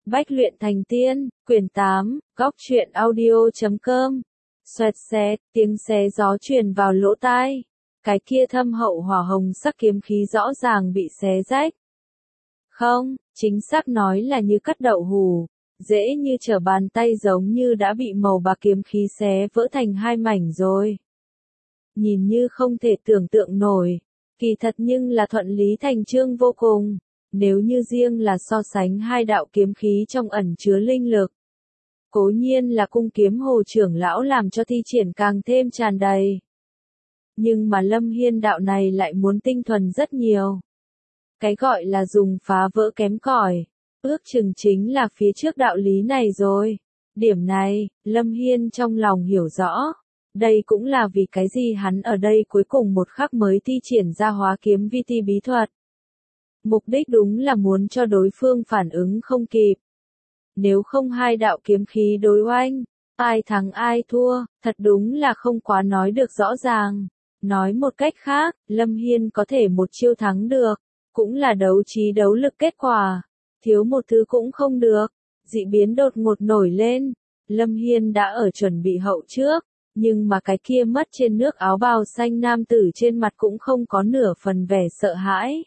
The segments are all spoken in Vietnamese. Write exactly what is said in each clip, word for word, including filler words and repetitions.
Bách luyện thành tiên, quyển tám, góc truyện audio chấm com. Xoẹt xẹt, tiếng xé gió truyền vào lỗ tai. Cái kia thâm hậu hỏa hồng sắc kiếm khí rõ ràng bị xé rách. Không, chính xác nói là như cắt đậu hủ, dễ như trở bàn tay, giống như đã bị màu bạc kiếm khí xé vỡ thành hai mảnh rồi. Nhìn như không thể tưởng tượng nổi, kỳ thật nhưng là thuận lý thành chương vô cùng. Nếu như riêng là so sánh hai đạo kiếm khí trong ẩn chứa linh lực, cố nhiên là cung kiếm Hồ trưởng lão làm cho thi triển càng thêm tràn đầy. Nhưng mà Lâm Hiên đạo này lại muốn tinh thuần rất nhiều. Cái gọi là dùng phá vỡ kém cỏi, ước chừng chính là phía trước đạo lý này rồi. Điểm này, Lâm Hiên trong lòng hiểu rõ. Đây cũng là vì cái gì hắn ở đây cuối cùng một khắc mới thi triển ra hóa kiếm vi ti bí thuật. Mục đích đúng là muốn cho đối phương phản ứng không kịp. Nếu không hai đạo kiếm khí đối oanh, ai thắng ai thua, thật đúng là không quá nói được rõ ràng. Nói một cách khác, Lâm Hiên có thể một chiêu thắng được, cũng là đấu trí đấu lực kết quả. Thiếu một thứ cũng không được, dị biến đột ngột nổi lên. Lâm Hiên đã ở chuẩn bị hậu trước, nhưng mà cái kia mất trên nước áo bào xanh nam tử trên mặt cũng không có nửa phần vẻ sợ hãi.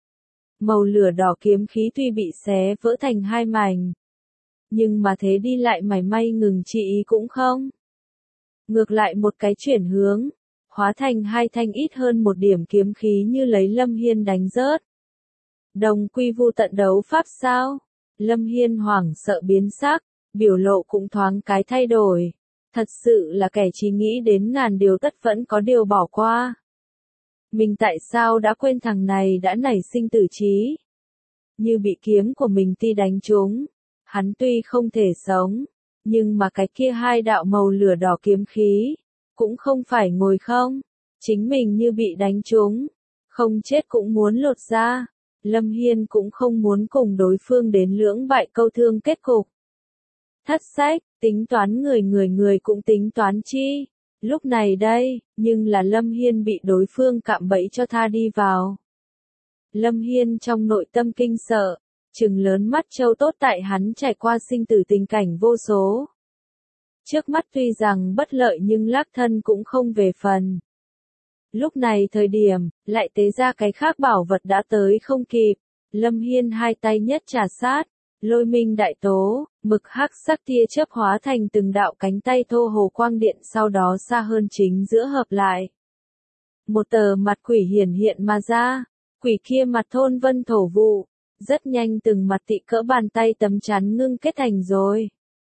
Màu lửa đỏ kiếm khí tuy bị xé vỡ thành hai mảnh, nhưng mà thế đi lại mảy may ngừng chỉ ý cũng không. Ngược lại một cái chuyển hướng, hóa thành hai thanh ít hơn một điểm kiếm khí như lấy Lâm Hiên đánh rớt. Đồng quy vu tận đấu pháp sao? Lâm Hiên hoảng sợ biến sắc, biểu lộ cũng thoáng cái thay đổi. Thật sự là kẻ chỉ nghĩ đến ngàn điều tất vẫn có điều bỏ qua. Mình tại sao đã quên thằng này đã nảy sinh tử trí? Như bị kiếm của mình ti đánh trúng. Hắn tuy không thể sống, nhưng mà cái kia hai đạo màu lửa đỏ kiếm khí, cũng không phải ngồi không. Chính mình như bị đánh trúng, không chết cũng muốn lột ra. Lâm Hiên cũng không muốn cùng đối phương đến lưỡng bại câu thương kết cục. Thất sách, tính toán người người người cũng tính toán chi. Lúc này đây, nhưng là Lâm Hiên bị đối phương cạm bẫy cho tha đi vào. Lâm Hiên trong nội tâm kinh sợ, trừng lớn mắt trâu tốt tại hắn trải qua sinh tử tình cảnh vô số. Trước mắt tuy rằng bất lợi nhưng lác thân cũng không về phần. Lúc này thời điểm, lại tế ra cái khác bảo vật đã tới không kịp. Lâm Hiên hai tay nhất trà sát, lôi minh đại tố, mực hắc sắc tia chớp hóa thành từng đạo cánh tay thô hồ quang điện, sau đó xa hơn chính giữa hợp lại. Một tờ mặt quỷ hiển hiện mà ra, quỷ kia mặt thôn vân thổ vụ, rất nhanh từng mặt tị cỡ bàn tay tấm chắn ngưng kết thành rồi.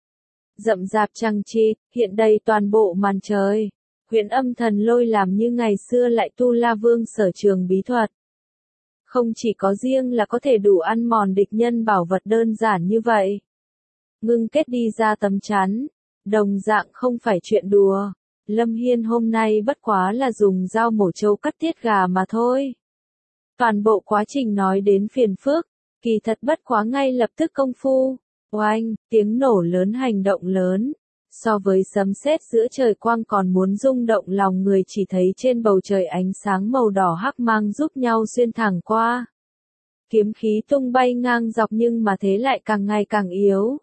Rậm rạp trăng chịt, hiện đầy toàn bộ màn trời. Huyền âm thần lôi làm như ngày xưa lại tu la vương sở trường bí thuật. Không chỉ có riêng là có thể đủ ăn mòn địch nhân bảo vật đơn giản như vậy. Ngưng kết đi ra tấm chắn, đồng dạng không phải chuyện đùa. Lâm Hiên hôm nay bất quá là dùng dao mổ trâu cắt tiết gà mà thôi. Toàn bộ quá trình nói đến phiền phức, kỳ thật bất quá ngay lập tức công phu. Oanh, tiếng nổ lớn, hành động lớn. So với sấm sét giữa trời quang còn muốn rung động lòng người, chỉ thấy trên bầu trời ánh sáng màu đỏ hắc mang giúp nhau xuyên thẳng qua. Kiếm khí tung bay ngang dọc nhưng mà thế lại càng ngày càng yếu.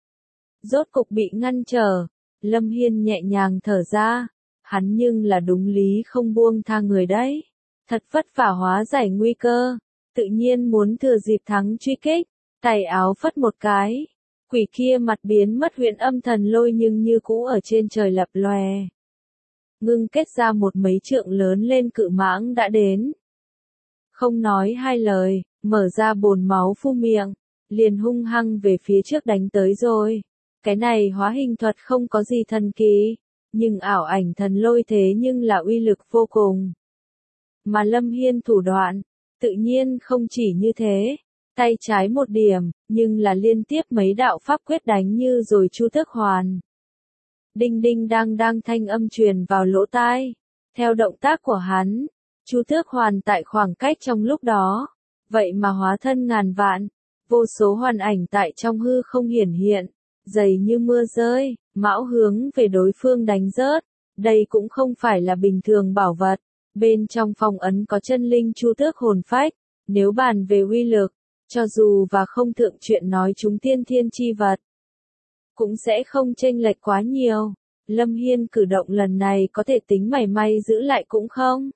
Rốt cục bị ngăn trở, Lâm Hiên nhẹ nhàng thở ra, hắn nhưng là đúng lý không buông tha người đấy. Thật vất vả hóa giải nguy cơ, tự nhiên muốn thừa dịp thắng truy kích, tay áo phất một cái. Quỷ kia mặt biến mất huyền âm thần lôi nhưng như cũ ở trên trời lập lòe. Ngưng kết ra một mấy trượng lớn lên cự mãng đã đến. Không nói hai lời, mở ra bồn máu phu miệng, liền hung hăng về phía trước đánh tới rồi. Cái này hóa hình thuật không có gì thần kỳ, nhưng ảo ảnh thần lôi thế nhưng là uy lực vô cùng. Mà Lâm Hiên thủ đoạn, tự nhiên không chỉ như thế. Tay trái một điểm, nhưng là liên tiếp mấy đạo pháp quyết đánh như rồi chu tước hoàn. Đinh đinh đang đang thanh âm truyền vào lỗ tai. Theo động tác của hắn, chu tước hoàn tại khoảng cách trong lúc đó, vậy mà hóa thân ngàn vạn, vô số hoàn ảnh tại trong hư không hiển hiện, dày như mưa rơi, mão hướng về đối phương đánh rớt. Đây cũng không phải là bình thường bảo vật, bên trong phong ấn có chân linh chu tước hồn phách, nếu bàn về uy lực, Cho dù và không thượng chuyện nói chúng tiên thiên chi vật, cũng sẽ không chênh lệch quá nhiều. Lâm Hiên cử động lần này có thể tính mảy may giữ lại cũng không.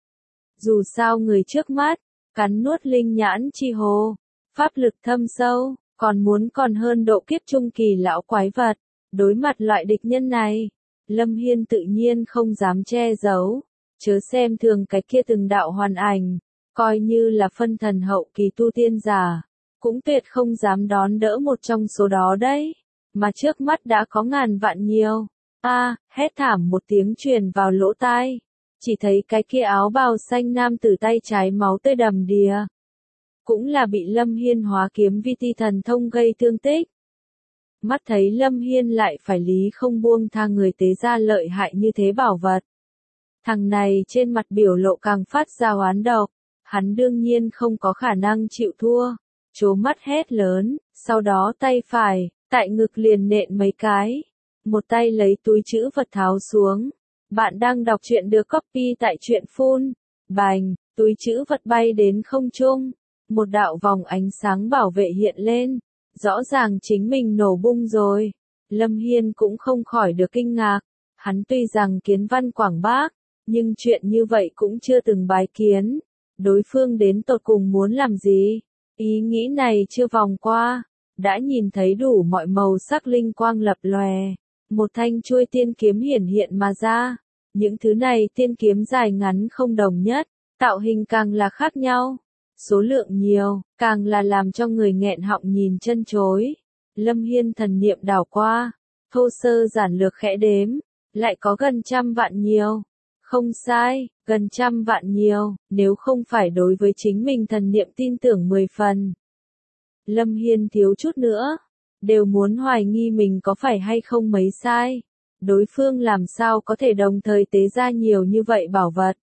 Dù sao người trước mắt, cắn nuốt linh nhãn chi hồ, pháp lực thâm sâu, còn muốn còn hơn độ kiếp trung kỳ lão quái vật. Đối mặt loại địch nhân này, Lâm Hiên tự nhiên không dám che giấu, chớ xem thường cái kia từng đạo hoàn ảnh, coi như là phân thần hậu kỳ tu tiên giả, cũng tuyệt không dám đón đỡ một trong số đó đấy, mà trước mắt đã có ngàn vạn nhiều. A, hét thảm một tiếng truyền vào lỗ tai, chỉ thấy cái kia áo bào xanh nam tử tay trái máu tươi đầm đìa, cũng là bị Lâm Hiên hóa kiếm vi ti thần thông gây thương tích. Mắt thấy Lâm Hiên lại phải lý không buông tha người tế ra lợi hại như thế bảo vật. Thằng này trên mặt biểu lộ càng phát ra oán độc, hắn đương nhiên không có khả năng chịu thua, trố mắt hét lớn, sau đó tay phải, tại ngực liền nện mấy cái, một tay lấy túi trữ vật tháo xuống. Bạn đang đọc truyện được copy tại truyện phun, bành, túi trữ vật bay đến không trung, một đạo vòng ánh sáng bảo vệ hiện lên. Rõ ràng chính mình nổ bung rồi. Lâm Hiên cũng không khỏi được kinh ngạc. Hắn tuy rằng kiến văn quảng bác, nhưng chuyện như vậy cũng chưa từng bái kiến. Đối phương đến tột cùng muốn làm gì? Ý nghĩ này chưa vòng qua. Đã nhìn thấy đủ mọi màu sắc linh quang lập lòe. Một thanh chuôi tiên kiếm hiển hiện mà ra. Những thứ này tiên kiếm dài ngắn không đồng nhất. Tạo hình càng là khác nhau. Số lượng nhiều, càng là làm cho người nghẹn họng nhìn chân chối. Lâm Hiên thần niệm đảo qua, thô sơ giản lược khẽ đếm, lại có gần trăm vạn nhiều. Không sai, gần trăm vạn nhiều, nếu không phải đối với chính mình thần niệm tin tưởng mười phần. Lâm Hiên thiếu chút nữa, đều muốn hoài nghi mình có phải hay không mấy sai. Đối phương làm sao có thể đồng thời tế ra nhiều như vậy bảo vật.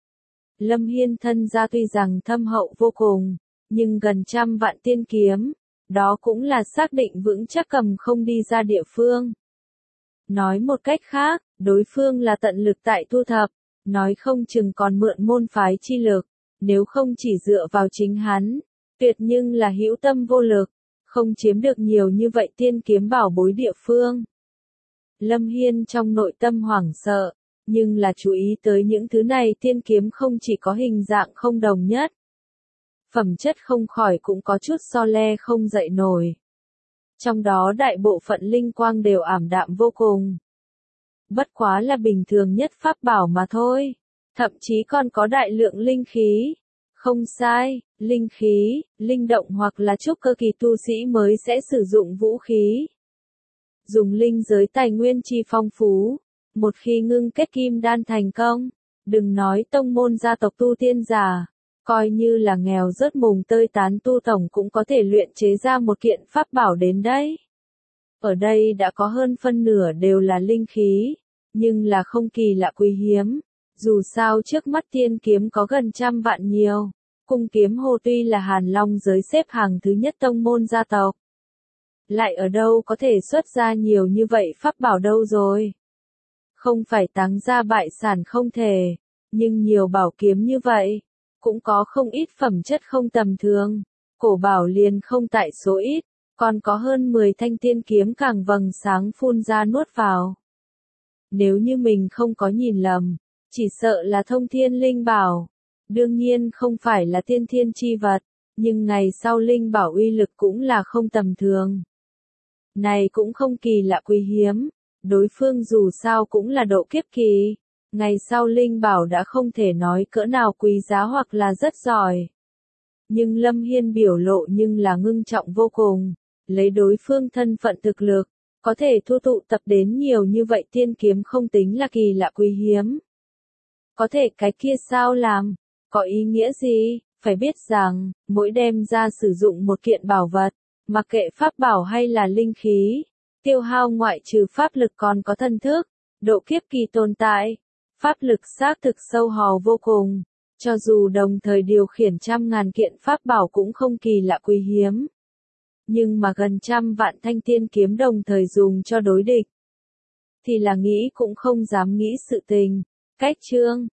Lâm Hiên thân gia tuy rằng thâm hậu vô cùng, nhưng gần trăm vạn tiên kiếm, đó cũng là xác định vững chắc cầm không đi ra địa phương. Nói một cách khác, đối phương là tận lực tại thu thập, nói không chừng còn mượn môn phái chi lực, nếu không chỉ dựa vào chính hắn, tuyệt nhưng là hữu tâm vô lực, không chiếm được nhiều như vậy tiên kiếm bảo bối địa phương. Lâm Hiên trong nội tâm hoảng sợ. Nhưng là chú ý tới những thứ này tiên kiếm không chỉ có hình dạng không đồng nhất. Phẩm chất không khỏi cũng có chút so le không dậy nổi. Trong đó đại bộ phận linh quang đều ảm đạm vô cùng. Bất quá là bình thường nhất pháp bảo mà thôi. Thậm chí còn có đại lượng linh khí. Không sai, linh khí, linh động hoặc là trúc cơ kỳ tu sĩ mới sẽ sử dụng vũ khí. Dùng linh giới tài nguyên chi phong phú. Một khi ngưng kết kim đan thành công, đừng nói tông môn gia tộc tu tiên giả, coi như là nghèo rớt mùng tơi tán tu tổng cũng có thể luyện chế ra một kiện pháp bảo đến đấy. Ở đây đã có hơn phân nửa đều là linh khí, nhưng là không kỳ lạ quý hiếm, dù sao trước mắt tiên kiếm có gần trăm vạn nhiều, cung kiếm hồ tuy là Hàn Long giới xếp hàng thứ nhất tông môn gia tộc. Lại ở đâu có thể xuất ra nhiều như vậy pháp bảo đâu rồi. Không phải táng ra bại sản không thể, nhưng nhiều bảo kiếm như vậy, cũng có không ít phẩm chất không tầm thường, cổ bảo liền không tại số ít, còn có hơn mười thanh tiên kiếm càng vầng sáng phun ra nuốt vào. Nếu như mình không có nhìn lầm, chỉ sợ là thông thiên linh bảo, đương nhiên không phải là tiên thiên chi vật, nhưng ngày sau linh bảo uy lực cũng là không tầm thường. Này cũng không kỳ lạ quý hiếm. Đối phương dù sao cũng là độ kiếp kỳ, ngày sau linh bảo đã không thể nói cỡ nào quý giá hoặc là rất giỏi. Nhưng Lâm Hiên biểu lộ nhưng là ngưng trọng vô cùng, lấy đối phương thân phận thực lực, có thể thu tụ tập đến nhiều như vậy tiên kiếm không tính là kỳ lạ quý hiếm. Có thể cái kia sao làm, có ý nghĩa gì, phải biết rằng, mỗi đem ra sử dụng một kiện bảo vật, mặc kệ pháp bảo hay là linh khí. Tiêu hao ngoại trừ pháp lực còn có thân thức, độ kiếp kỳ tồn tại, pháp lực xác thực sâu hò vô cùng, cho dù đồng thời điều khiển trăm ngàn kiện pháp bảo cũng không kỳ lạ quý hiếm. Nhưng mà gần trăm vạn thanh tiên kiếm đồng thời dùng cho đối địch, thì là nghĩ cũng không dám nghĩ sự tình. Cách chương